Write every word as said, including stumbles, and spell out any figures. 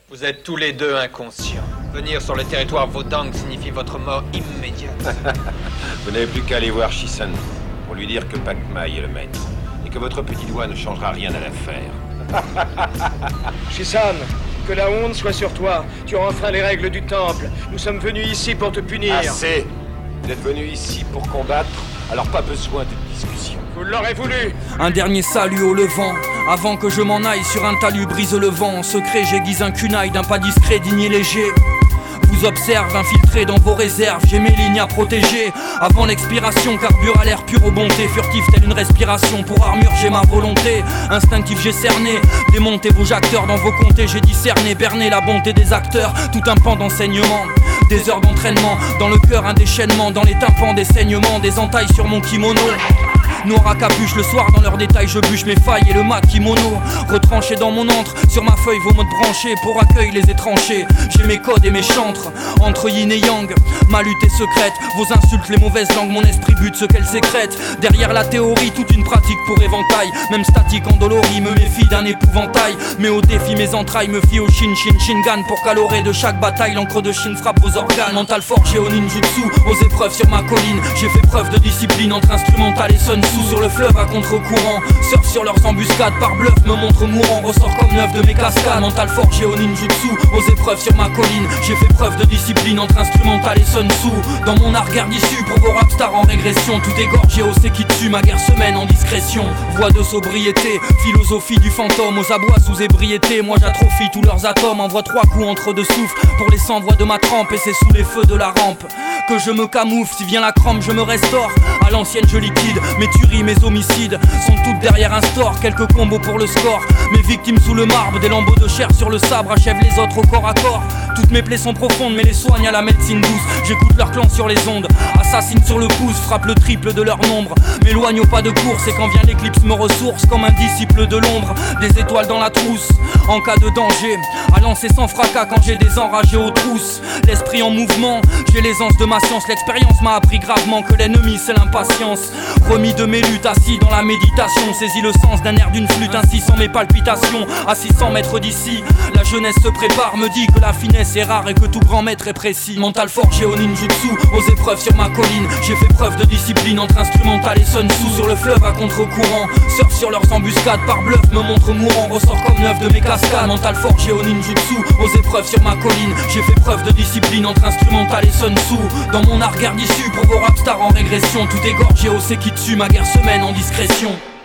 Vous êtes tous les deux inconscients. Venir sur le territoire Vaudang signifie votre mort immédiate. Vous n'avez plus qu'à aller voir Shisan pour lui dire que Pak Mai est le maître et que votre petit doigt ne changera rien à l'affaire. Shisan, que la honte soit sur toi. Tu as enfreint les règles du temple. Nous sommes venus ici pour te punir. Assez. Vous êtes venus ici pour combattre, alors pas besoin de discussion. Vous l'aurez voulu. Un dernier salut au levant, avant que je m'en aille sur un talus brise le vent. En secret j'aiguise un kunai d'un pas discret, digne et léger. Vous observe infiltré dans vos réserves, j'ai mes lignes à protéger. Avant l'expiration, carbure à l'air pur aux bontés. Furtif telle une respiration, pour armure j'ai ma volonté. Instinctif j'ai cerné, démonté vos acteurs dans vos comtés. J'ai discerné, berné la bonté des acteurs. Tout un pan d'enseignement, des heures d'entraînement. Dans le cœur un déchaînement, dans les tympans des saignements. Des entailles sur mon kimono. Noir à capuche, le soir dans leurs détails je bûche mes failles et le mat kimono. Retranché dans mon antre, sur ma feuille vos modes branchés. Pour accueil les étranchés, j'ai mes codes et mes chantres. Entre yin et yang, ma lutte est secrète. Vos insultes, les mauvaises langues, mon esprit bute ce qu'elles sécrètent. Derrière la théorie, toute une pratique pour éventail. Même statique endolorie, me méfie d'un épouvantail. Mais au défi mes entrailles me fient au shin shin shingan. Pour calorer de chaque bataille, l'encre de Shin frappe vos organes. Mental forgé au ninjutsu, aux épreuves sur ma colline. J'ai fait preuve de discipline entre instrumental et sun tzu. Sur le fleuve à contre-courant, surf sur leurs embuscades. Par bluff me montre mourant, ressort comme neuf de mes cascades. Mental forgé au ninjutsu, aux épreuves sur ma colline. J'ai fait preuve de discipline entre instrumental et sun tzu. Dans mon art guerre d'issue, pour vos rapstars en régression. Tout égorgé au sekitsu, ma guerre semaine en discrétion. Voix de sobriété, philosophie du fantôme. Aux abois sous ébriété, moi j'atrophie tous leurs atomes. Envoie trois coups entre deux souffles, pour les cent voix de ma trempe. Et c'est sous les feux de la rampe que je me camoufle. Si vient la crampe je me restaure, à l'ancienne je liquide. Mes tueries, mes homicides sont toutes derrière un store. Quelques combos pour le score, mes victimes sous le marbre. Des lambeaux de chair sur le sabre achèvent les autres au corps à corps. Toutes mes plaies sont profondes mais les soignent à la médecine douce. J'écoute leur clan sur les ondes, assassine sur le pouce. Frappe le triple de leur nombre, m'éloigne au pas de course. Et quand vient l'éclipse me ressource comme un disciple de l'ombre. Des étoiles dans la trousse, en cas de danger, à lancer sans fracas quand j'ai des enragés aux trousses. L'esprit en mouvement, j'ai l'aisance de ma science. L'expérience m'a appris gravement que l'ennemi c'est l'impatience. Remis de mes luttes, assis dans la méditation. Saisis le sens d'un air d'une flûte, ainsi sans mes palpitations. À six cents mètres d'ici, la jeunesse se prépare. Me dit que la finesse est rare et que tout grand maître est précis. Mental forgé au ninjutsu, aux épreuves sur ma colline. J'ai fait preuve de discipline entre instrumental et sun tzu. Sur le fleuve à contre-courant, surf sur leurs embuscades. Par bluff me montre mourant, ressort comme neuf de mes cascades. Mental forgé au ninjutsu, aux épreuves sur ma colline. J'ai fait preuve de discipline entre instrumental et sun tzu. Dans mon art guerre d'issue, pour vos rapstars en régression. Tout égorgé au sekitsu, ma guerre semaine en discrétion.